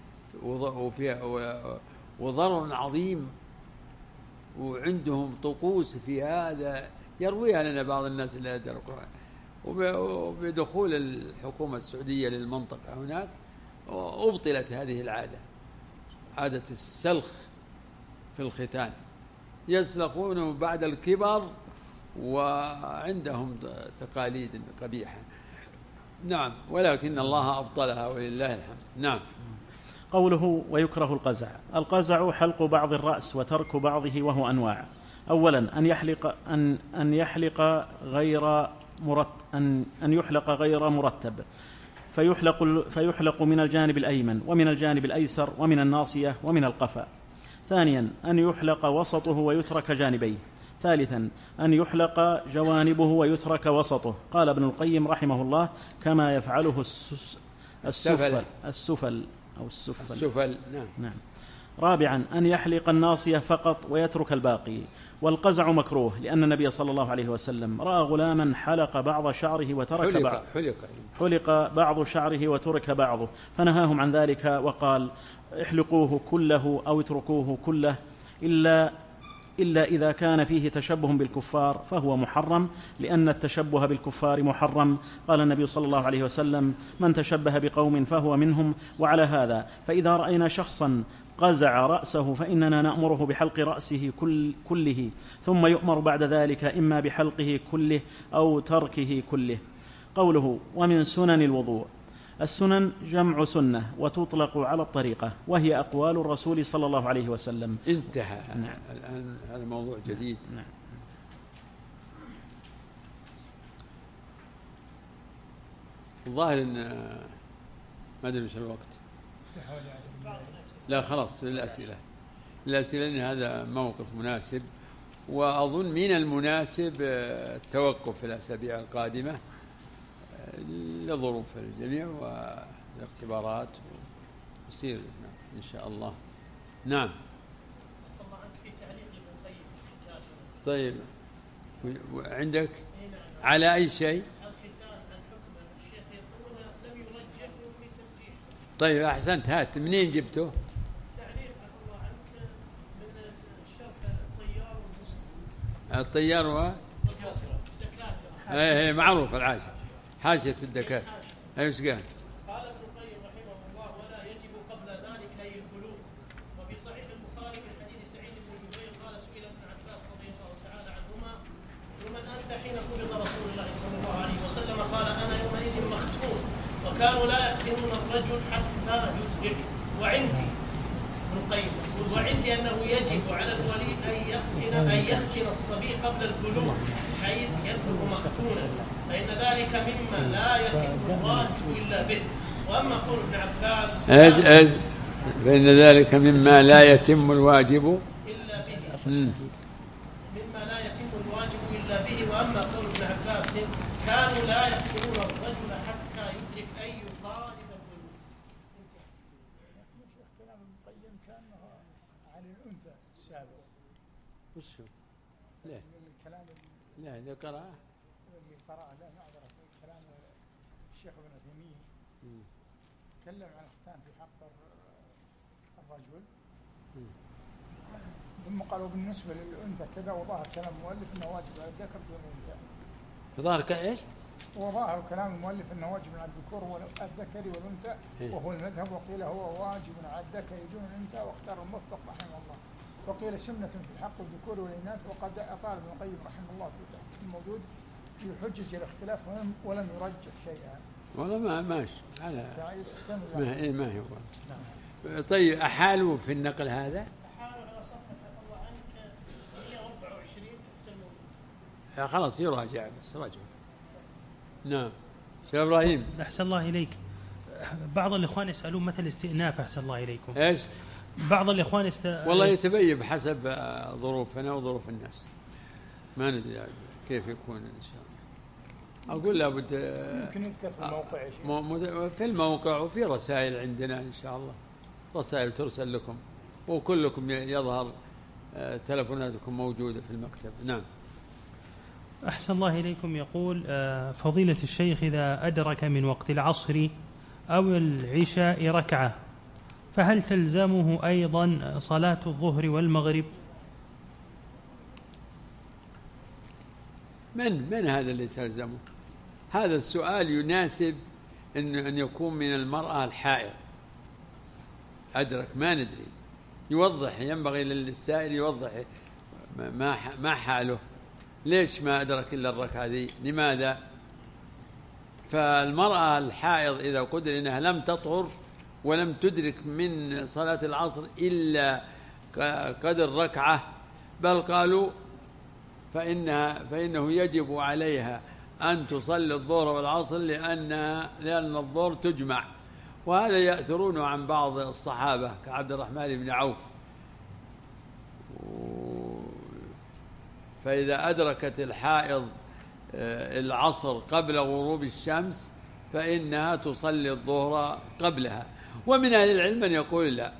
وضرر عظيم، وعندهم طقوس في هذا يرويها لنا بعض الناس اللي يدركون. وبدخول الحكومة السعودية للمنطقة هناك أبطلت هذه العادة، عادة السلخ في الختان، يسلخونه بعد الكبر وعندهم تقاليد قبيحة. نعم، ولكن الله أبطلها ولله الحمد. نعم. قوله ويكره القزع. القزع حلق بعض الرأس وترك بعضه، وهو أنواع. أولا أن يحلق أن أن يحلق غير مرتب أن أن يحلق غير مرتب، فيحلق فيحلق من الجانب الأيمن ومن الجانب الأيسر ومن الناصية ومن القفا. ثانيا أن يحلق وسطه ويترك جانبيه. ثالثا أن يحلق جوانبه ويترك وسطه. قال ابن القيم رحمه الله: كما يفعله السس السفل السفل أو السفل, السفل. نعم. نعم. رابعا أن يحلق الناصية فقط ويترك الباقي. والقزع مكروه، لأن النبي صلى الله عليه وسلم رأى غلاما حلق بعض شعره وترك حلق بعض حلق حلق بعض شعره وترك بعضه، فنهاهم عن ذلك وقال: احلقوه كله أو اتركوه كله، إلا إلا إذا كان فيه تشبه بالكفار فهو محرم، لأن التشبه بالكفار محرم. قال النبي صلى الله عليه وسلم: من تشبه بقوم فهو منهم. وعلى هذا فإذا رأينا شخصا قزع رأسه فإننا نأمره بحلق رأسه كل كله، ثم يؤمر بعد ذلك إما بحلقه كله أو تركه كله. قوله ومن سنن الوضوء. السنن جمع سنة وتطلق على الطريقة، وهي أقوال الرسول صلى الله عليه وسلم. انتهى. نعم. الآن هذا موضوع جديد. نعم. الظاهر أن ما أدري وش الوقت. لا خلاص للأسئلة الأسئلة لأن هذا موقف مناسب، وأظن من المناسب التوقف في الأسابيع القادمة لظروف الجميع والاختبارات ويصير إن شاء الله. نعم. طيب عندك على أي شيء؟ طيب أحسنت، هات منين جبته؟ الطيار و ايه ايه معروف العاشر حاشية الدكاترة. ايش قال؟ قال ابن القيم رحمه الله: ولا يجب قبل ذلك اي البلوغ. وفي صحيح البخاري من حديث سعيد بن جبير قال: سئل ابن عباس رضي الله تعالى عنهما: ومن انت حين قبض رسول الله صلى الله عليه وسلم؟ قال: انا يومئذ مختون. وكانوا لا يفتنون الرجل حتى يدرك. وعندي ابن القيم يقول وعندي أنه يجب على الولي أن يفتن أن يفتن الصبي قبل البلوغ حيث يترك مفتونا، فإن ذلك مما لا يتم الواجب إلا به. وأما قول ابن عباس ايش ايش فإن ذلك مما لا يتم الواجب إلا به مما لا يتم الواجب إلا به. وأما قول ابن عباس كانوا لا يفتنون الرجل حتى يدرك أي طالب البلوغ. شيخ كلام ابن القيم كانه عن الأنثى السابق. وش هو؟ لا الكلام لا إذا قرأ اللي قرأ لا معذرة كلام الشيخ ابن عثيمين تكلم عن الختان في حق الرجل، ثم قالوا بالنسبة للأنثى كذا، وظاهر كلام المؤلف أنه واجب على الذكر دون الأنثى. ظاهر كإيش؟ وظاهر كلام المؤلف أنه واجب على الذكور والذكر والأنثى، وهو المذهب. وقيل هو واجب على الذكر دون الأنثى، واختار الموفق رحمه الله. وقيل سنة في حق الذكور والإناث. وقد أطال ابن القيم رحمه الله في تحقيق الموجود في حجج الاختلاف ولم يرجح شيئا. والله ما ماشي على ما إيه ما هي هو. نعم. طيب أحالوا في النقل هذا؟ أحالوا على صفحة الله عنك مئة وأربعة وعشرين تحت الموجود. خلاص يراجع بس راجع. نعم شيخ إبراهيم. أحسن الله إليك. بعض الإخوان يسألون مثل استئناف. أحسن الله إليكم. إيش؟ بعض الإخوان است... والله يتبين بحسب ظروفنا وظروف الناس، ما ندري كيف يكون إن شاء الله. أقول لابد يمكن يذكر في الموقع يا شيخ. في الموقع وفي رسائل عندنا إن شاء الله، رسائل ترسل لكم وكلكم يظهر تلفوناتكم موجودة في المكتب. نعم. أحسن الله إليكم. يقول فضيلة الشيخ إذا أدرك من وقت العصر أو العشاء ركعة فهل تلزمه أيضا صلاة الظهر والمغرب؟ من من هذا اللي تلزمه؟ هذا السؤال يناسب إن أن يكون من المرأة الحائض. أدرك ما ندري، يوضح، ينبغي للسائل يوضح ما ما حاله، ليش ما أدرك إلا الركعة دي، لماذا؟ فالمرأة الحائض إذا قدر إنها لم تطهر ولم تدرك من صلاة العصر إلا قدر ركعة، بل قالوا فإنها فإنه يجب عليها أن تصلي الظهر والعصر لأنها لأن الظهر تجمع. وهذا يأثرون عن بعض الصحابة كعبد الرحمن بن عوف. فإذا أدركت الحائض العصر قبل غروب الشمس فإنها تصلي الظهر قبلها. ومن أهل العلم من يقول لا،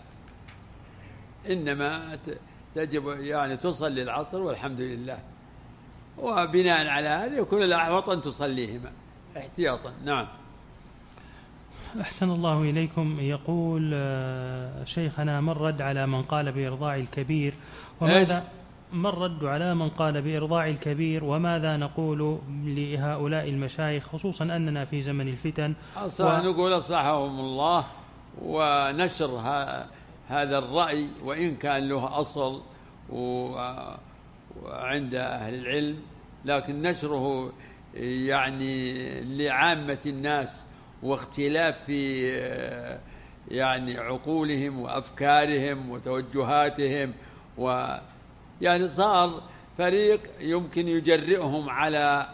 إنما تجب يعني تصلي العصر والحمد لله، وبناء على هذا يكون الأحوط أن تصليهما احتياطا. نعم. أحسن الله إليكم. يقول شيخنا من رد على من قال بإرضاع الكبير وماذا من رد على من قال بإرضاع الكبير وماذا نقول لهؤلاء المشايخ، خصوصا أننا في زمن الفتن؟ و... نقول أصلحهم الله، ونشر ها... هذا الرأي وإن كان له أصل و... وعند أهل العلم، لكن نشره يعني لعامة الناس واختلاف في يعني عقولهم وأفكارهم وتوجهاتهم، و يعني صار فريق يمكن يجرئهم على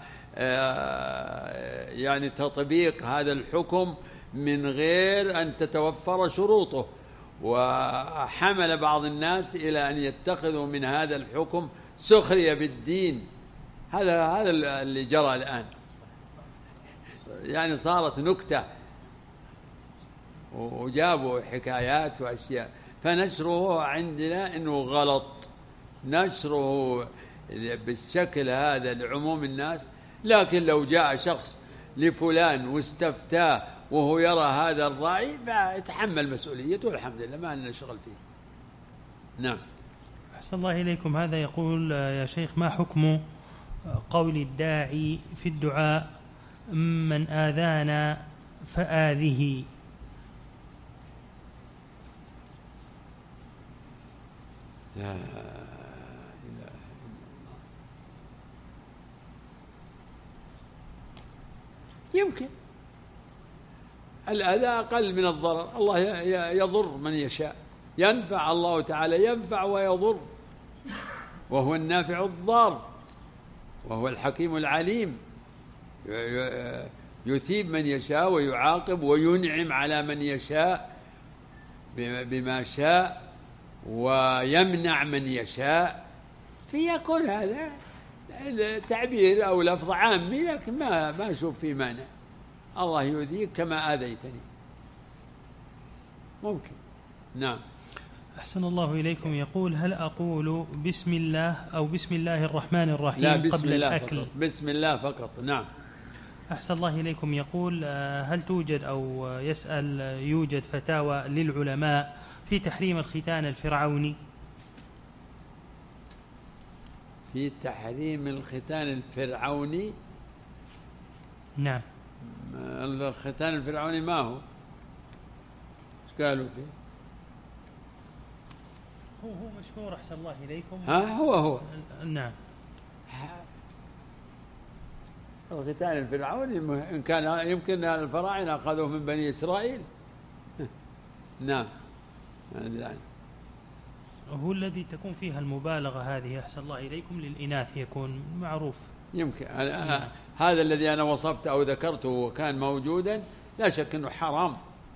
يعني تطبيق هذا الحكم من غير أن تتوفر شروطه، وحمل بعض الناس إلى أن يتخذوا من هذا الحكم سخرية بالدين. هذا هذا اللي جرى الآن، يعني صارت نكتة وجابوا حكايات وأشياء. فنشره عندنا إنه غلط، نشره بالشكل هذا لعموم الناس. لكن لو جاء شخص لفلان واستفتاه وهو يرى هذا الرأي فيتحمل مسؤوليته والحمد لله، ما لنا شغل فيه. نعم. أحسن الله إليكم. هذا يقول يا شيخ ما حكم قول الداعي في الدعاء من آذانا فآذه؟ لا يمكن الأذى أقل من الضرر. الله يضر من يشاء، ينفع الله تعالى، ينفع ويضر، وهو النافع الضار، وهو الحكيم العليم، يثيب من يشاء ويعاقب وينعم على من يشاء بما شاء ويمنع من يشاء. فيكون هذا تعبير أو لفظ عامي، لكن ما ما أشوف فيه مانع. الله يؤذيك كما آذيتني، ممكن. نعم. أحسن الله إليكم. يقول: هل أقول بسم الله أو بسم الله الرحمن الرحيم لا بسم قبل الله الأكل؟ فقط. بسم الله فقط. نعم. أحسن الله إليكم. يقول: هل توجد أو يسأل يوجد فتاوى للعلماء في تحريم الختان الفرعوني؟ في تحريم الختان الفرعوني؟ نعم. الختان الفرعوني ما هو؟ ايش قالوا فيه؟ هو هو مشهور. أحسن الله إليكم. ها هو هو نعم. الختان الفرعوني إن كان يمكن الفراعنة أخذوه من بني إسرائيل. نعم. هو الذي تكون فيها المبالغة هذه أحسن الله إليكم للإناث، يكون معروف. يمكن هذا الذي أنا وصفته أو ذكرته وكان موجودا، لا شك أنه حرام،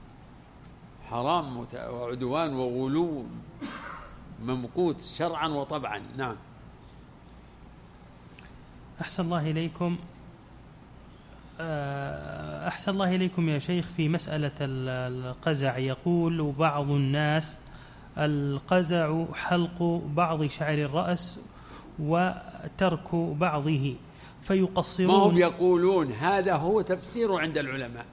حرام وعدوان وغلو ممقوت شرعا وطبعا. نعم. أحسن الله إليكم. أحسن الله إليكم يا شيخ، في مسألة القزع يقول بعض الناس: القزع حلق بعض شعر الرأس وترك بعضه، فيقصرون. ما هم يقولون، هذا هو تفسير عند العلماء.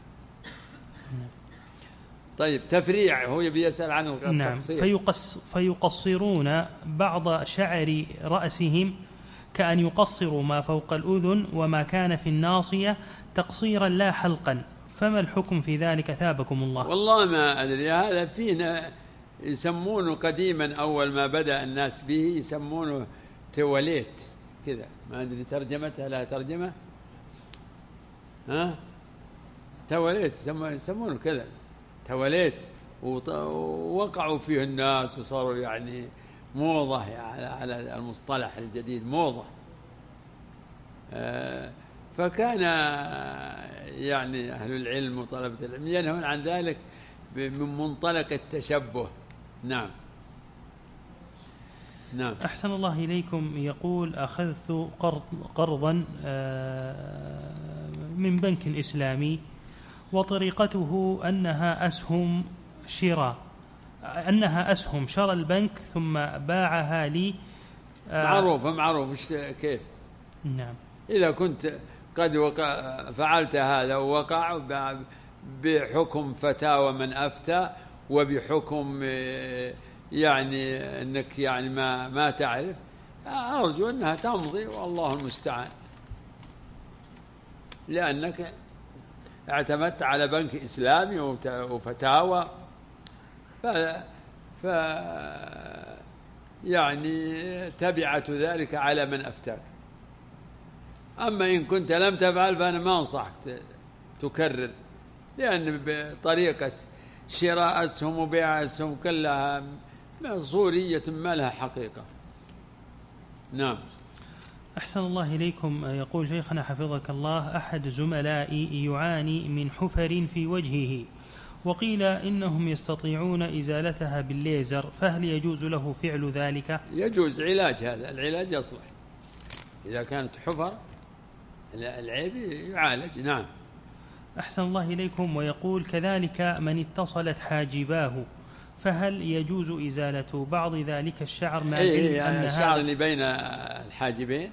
طيب تفريع، هو يبي يسأل عن التقصير. نعم. فيقص فيقصرون بعض شعر رأسهم كأن يقصروا ما فوق الأذن وما كان في الناصية تقصيرا لا حلقا، فما الحكم في ذلك ثابكم الله؟ والله ما أدري. هذا فينا يسمونه قديما أول ما بدأ الناس به يسمونه تواليت كذا، ما أدري ترجمتها لا ترجمة. ها تواليت يسمونه كذا تواليت، ووقعوا فيه الناس وصاروا يعني موضة يعني على المصطلح الجديد، موضة. فكان يعني أهل العلم وطلبة العلم ينهون عن ذلك من منطلق التشبه. نعم. نعم. أحسن الله إليكم. يقول: أخذت قرض قرضا من بنك إسلامي، وطريقته أنها أسهم شراء أنها أسهم شرى البنك ثم باعها لي. معروف معروف كيف. نعم. إذا كنت قد وقع فعلت هذا ووقع بحكم فتاوى من أفتى، وبحكم يعني أنك يعني ما ما تعرف، أرجو أنها تمضي والله المستعان، لأنك اعتمدت على بنك إسلامي وفتاوى، ف, ف يعني تبعت ذلك على من أفتاك. أما إن كنت لم تفعل فأنا ما أنصحك تكرر، لأن بطريقة شراء أسهم وبيع أسهم كلها صورية ما لها حقيقة. نعم. أحسن الله إليكم. يقول شيخنا حفظك الله: أحد زملائي يعاني من حفر في وجهه، وقيل إنهم يستطيعون إزالتها بالليزر، فهل يجوز له فعل ذلك؟ يجوز علاج، هذا العلاج يصلح إذا كانت حفر العيب يعالج. نعم. أحسن الله إليكم. ويقول كذلك: من اتصلت حاجباه، فهل يجوز إزالة بعض ذلك الشعر ما إيه أن الشعر اللي بين الحاجبين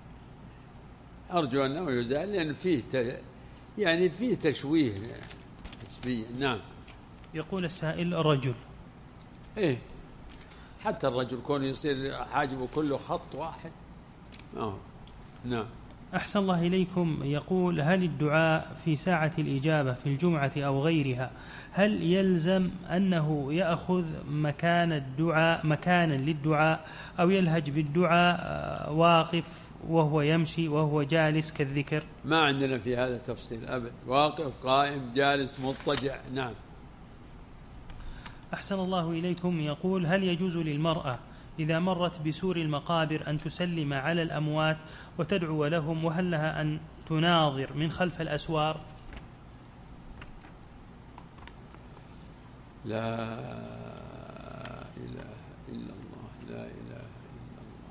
أرجو أنه يزال، لأن فيه ت... يعني فيه تشويه نسبيا. نعم. يقول السائل: رجل إيه حتى الرجل كون يصير حاجبه كله خط واحد. أوه. نعم. أحسن الله إليكم. يقول: هل الدعاء في ساعة الإجابة في الجمعة أو غيرها هل يلزم أنه يأخذ مكان الدعاء مكانا للدعاء، أو يلهج بالدعاء واقف وهو يمشي وهو جالس كالذكر؟ ما عندنا في هذا تفصيل أبد، واقف قائم جالس مضطجع. نعم. أحسن الله إليكم. يقول: هل يجوز للمرأة إذا مرت بسور المقابر أن تسلم على الأموات وتدعو لهم، وهل لها أن تناظر من خلف الأسوار؟ لا إله إلا الله، لا إله إلا الله.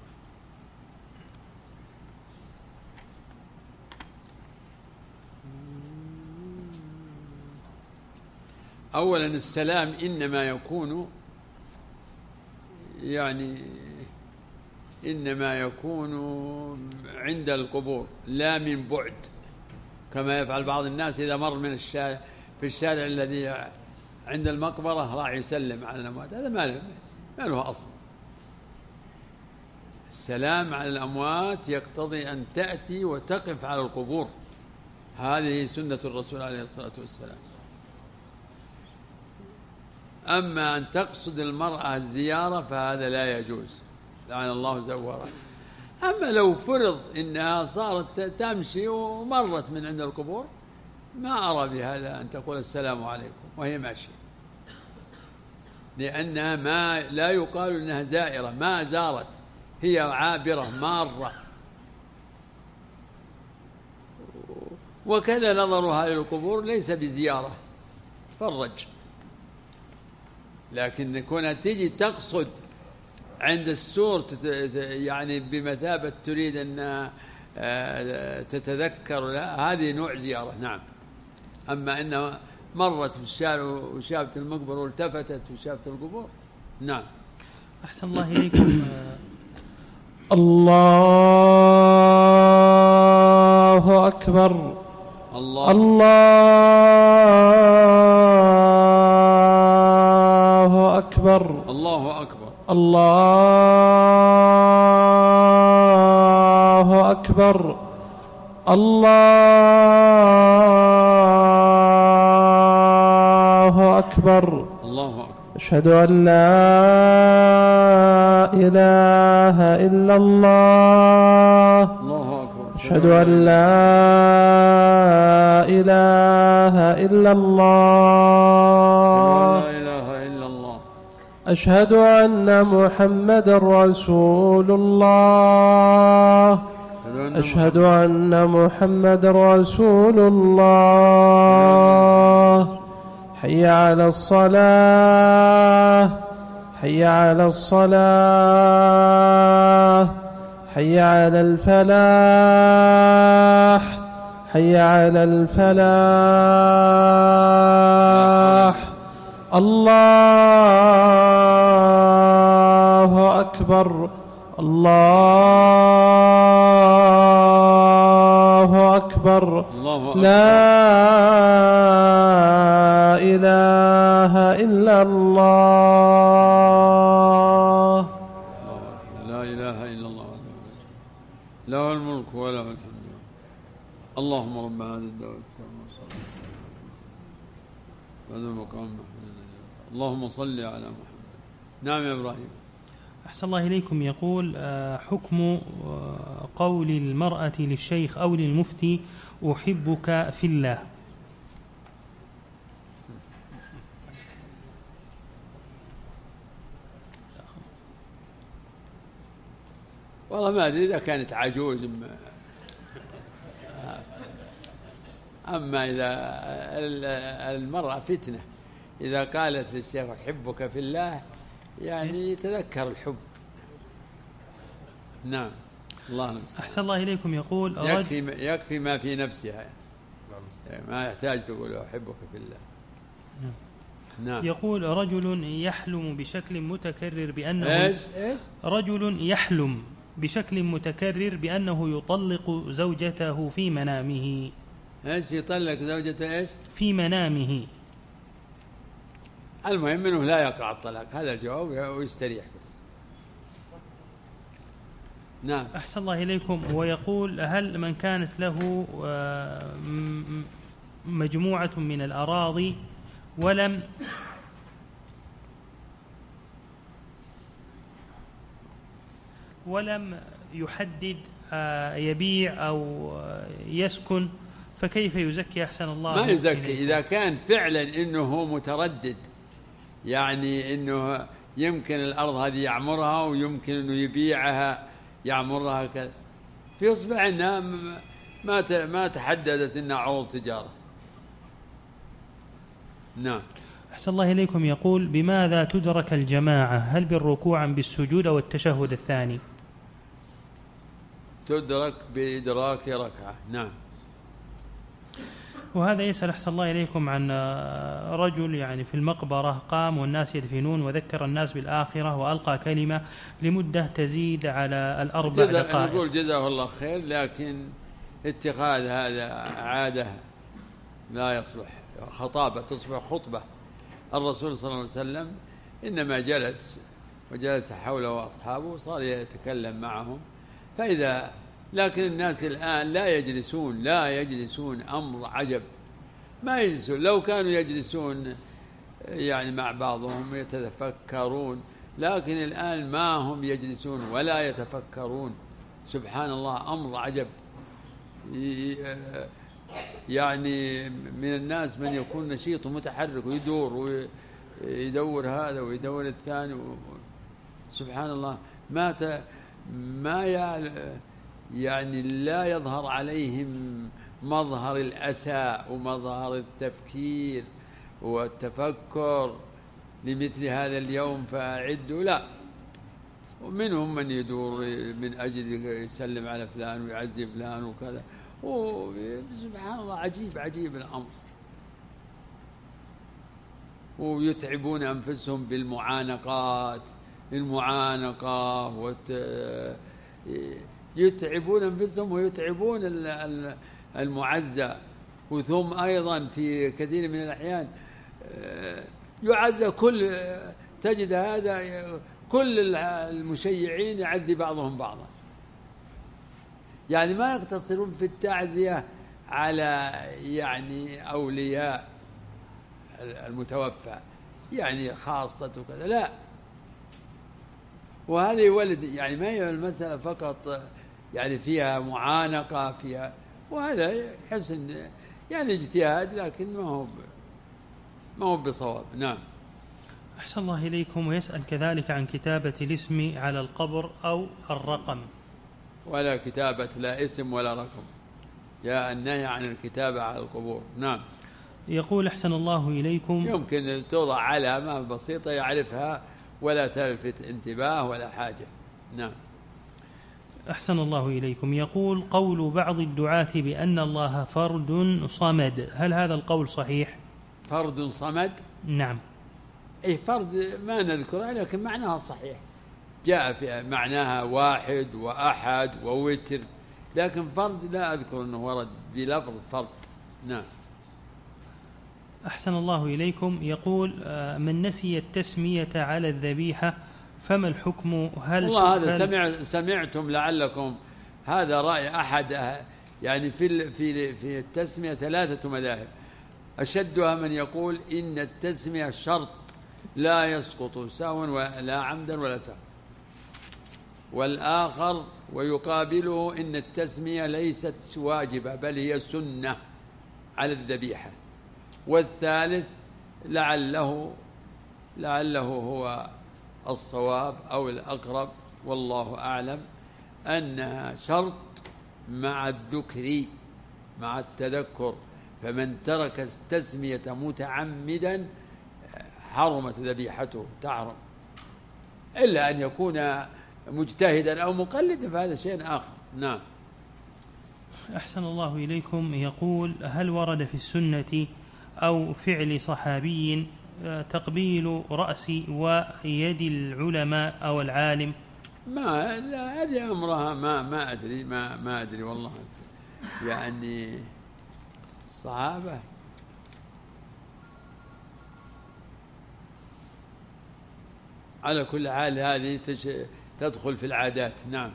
أولا السلام إنما يكون يعني إنما يكون عند القبور لا من بعد، كما يفعل بعض الناس إذا مر من الشارع في الشارع الذي عند المقبرة راح يسلم على الأموات. هذا ما له ما له أصل. السلام على الأموات يقتضي أن تأتي وتقف على القبور، هذه سنة الرسول عليه الصلاة والسلام. أما أن تقصد المرأة الزيارة فهذا لا يجوز، لعن الله زوارها. أما لو فرض إنها صارت تمشي ومرت من عند القبور، ما أرى بهذا أن تقول السلام عليكم وهي ماشية، لأنها ما لا يقال إنها زائرة، ما زارت، هي عابرة مارة. وكذا نظرها للقبور ليس بزيارة، فرج. لكن كونها تيجي تقصد عند السور يعني بمثابة تريد أن تتذكر، لا، هذه نوع زيارة. نعم. أما أنها مرت في الشارع وشافت المقبرة والتفتت وشافت القبور، نعم. أحسن الله إليكم. الله أكبر. الله الله أكبر. الله أكبر. الله أكبر. الله أكبر. الله أكبر. أشهد أن لا إله إلا الله. الله أكبر. أشهد أن لا إله إلا الله. لا إله إلا الله. أشهد أن محمد رسول الله. أشهد أن محمد رسول الله. حي على الصلاة، حي على الصلاة، حي على الفلاح، حي على الفلاح. الله أكبر. الله أكبر. الله أكبر. لا إله إلا الله. لا إله إلا الله، له الملك وله الحمد. اللهم رب هذا الدعوة هذا المقام محمد، اللهم صل على محمد. نعم يا إبراهيم. أحسن الله إليكم. يقول: حكم قول المرأة للشيخ أو للمفتي أحبك في الله؟ والله ما أدري إذا كانت عجوز، أما إذا المرأة فتنة إذا قالت للشيخ أحبك في الله يعني يتذكر الحب. نعم. الله المستعان. أحسن الله إليكم. يقول: يكفي يكفي ما في نفسها، ما يحتاج تقول أحبك في الله. نعم. يقول: رجل يحلم بشكل متكرر بأنه إيش إيش رجل يحلم بشكل متكرر بأنه يطلق زوجته في منامه. إيش يطلق زوجته إيش في منامه؟ المهم أنه لا يقع الطلاق، هذا الجواب، ويستريح بس. نعم. أحسن الله إليكم. ويقول: هل من كانت له مجموعة من الأراضي ولم ولم يحدد يبيع أو يسكن، فكيف يزكي أحسن الله؟ ما يزكي إذا كان فعلا إنه هو متردد، يعني إنه يمكن الأرض هذه يعمرها ويمكن إنه يبيعها يعمرها كذا، فيصبح إنها ما ما تحددت إنها عروض تجارة. نعم. أحسن الله إليكم. يقول: بماذا تدرك الجماعة؟ هل بالركوع بالسجود أو التشهد الثاني؟ تدرك بإدراك ركعة. نعم. وهذا يسأل أحسن الله إليكم عن رجل يعني في المقبرة قام والناس يدفنون وذكر الناس بالآخرة وألقى كلمة لمدة تزيد على الأربع دقائق. نقول جزاه الله خير، لكن اتخاذ هذا عادة لا يصلح، خطابة تصبح خطبة. الرسول صلى الله عليه وسلم إنما جلس وجلس حوله أصحابه وصار يتكلم معهم، فإذا لكن الناس الآن لا يجلسون لا يجلسون أمر عجب، ما يجلسون. لو كانوا يجلسون يعني مع بعضهم يتفكرون، لكن الآن ما هم يجلسون ولا يتفكرون. سبحان الله، أمر عجب. يعني من الناس من يكون نشيط ومتحرك ويدور ويدور هذا ويدور الثاني، سبحان الله. ما ما يعني لا يظهر عليهم مظهر الأسى ومظهر التفكير والتفكر لمثل هذا اليوم فأعدوا، لا. ومنهم من يدور من أجل يسلم على فلان ويعزي فلان وكذا، سبحان الله، عجيب عجيب الأمر. ويتعبون أنفسهم بالمعانقات، المعانقة وت... يتعبون أنفسهم ويتعبون المعزى. وثم أيضا في كثير من الأحيان يعزى كل، تجد هذا كل المشيعين يعزي بعضهم بعضا، يعني ما يقتصرون في التعزية على يعني أولياء المتوفى يعني خاصة كذا، لا. وهذا يولد يعني ما هي المسألة فقط يعني فيها معانقة فيها، وهذا حسن يعني اجتهاد، لكن ما هو ما هو بصواب. نعم. أحسن الله إليكم. ويسأل كذلك عن كتابة الاسم على القبر أو الرقم. ولا كتابة لا اسم ولا رقم، جاء النهي عن الكتابة على القبور. نعم. يقول: أحسن الله إليكم. يمكن توضع علامة بسيطة يعرفها ولا تلفت انتباه ولا حاجة. نعم. أحسن الله إليكم. يقول: قول بعض الدعاة بأن الله فرد صمد، هل هذا القول صحيح؟ فرد صمد؟ نعم. أي فرد ما نذكره، لكن معناها صحيح، جاء في معناها واحد وأحد ووتر، لكن فرد لا أذكر أنه ورد بلفظ فرد. نعم. أحسن الله إليكم. يقول: من نسي التسمية على الذبيحة فما الحكم؟ هل والله هذا سمع سمعتم لعلكم هذا رأي أحد، يعني في في في التسمية ثلاثة مذاهب، أشدها من يقول إن التسمية شرط لا يسقط سهوا ولا عمدا ولا سهوا، والآخر ويقابله إن التسمية ليست واجبة بل هي سنة على الذبيحة، والثالث لعله لعله هو الصواب أو الأقرب والله أعلم أنها شرط مع الذكر مع التذكر، فمن ترك التسمية متعمدا حرمت ذبيحته، تحرم، إلا أن يكون مجتهدا أو مقلدا فهذا شيء آخر. نعم. أحسن الله إليكم. يقول: هل ورد في السنة أو فعل صحابي تقبيل رأس ويد العلماء أو العالم؟ ما لا، هذه أمرها ما ما أدري ما ما أدري والله، يعني الصحابة على كل حال هذه تدخل في العادات. نعم.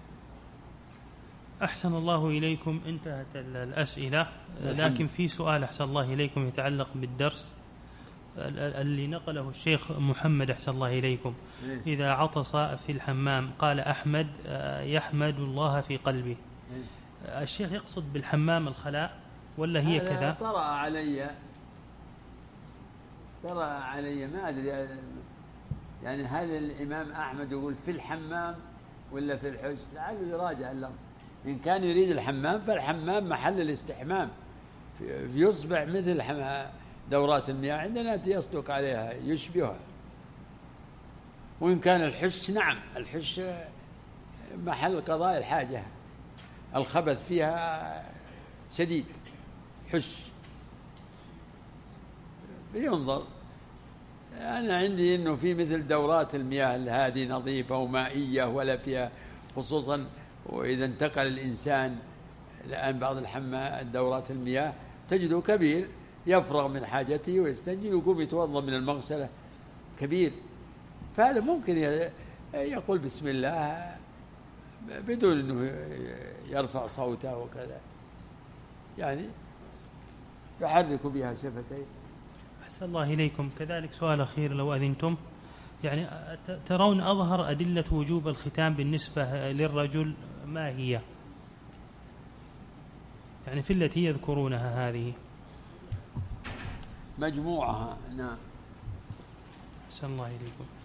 أحسن الله إليكم. انتهت الأسئلة، لكن في سؤال أحسن الله إليكم يتعلق بالدرس. اللي نقله الشيخ محمد أحسن الله إليكم، إذا عطس في الحمام قال أحمد يحمد الله في قلبه، الشيخ يقصد بالحمام الخلاء ولا هي كذا؟ طرأ علي طرأ علي ما أدري يعني هل الإمام أحمد يقول في الحمام ولا في الحج؟ لعله يراجع الأمر. إن كان يريد الحمام فالحمام محل الاستحمام، يصبح مثل دورات المياه عندنا يصدق عليها يشبهها. وإن كان الحش نعم الحش محل قضاء الحاجة، الخبث فيها شديد، حش ينظر. أنا عندي أنه في مثل دورات المياه هذه نظيفة ومائية ولا فيها، خصوصا وإذا انتقل الإنسان الآن بعض الحمام دورات المياه تجده كبير يفرغ من حاجته ويستنجي ويقوم يتوضأ من المغسلة كبير، فهذا ممكن يقول بسم الله بدون أنه يرفع صوته وكذا، يعني يحرك بها شفتيه. أحسن الله إليكم. كذلك سؤال أخير لو أذنتم، يعني ترون أظهر أدلة وجوب الختان بالنسبة للرجل ما هي؟ يعني في التي يذكرونها هذه مجموعها. نعم. أحسن الله إليكم.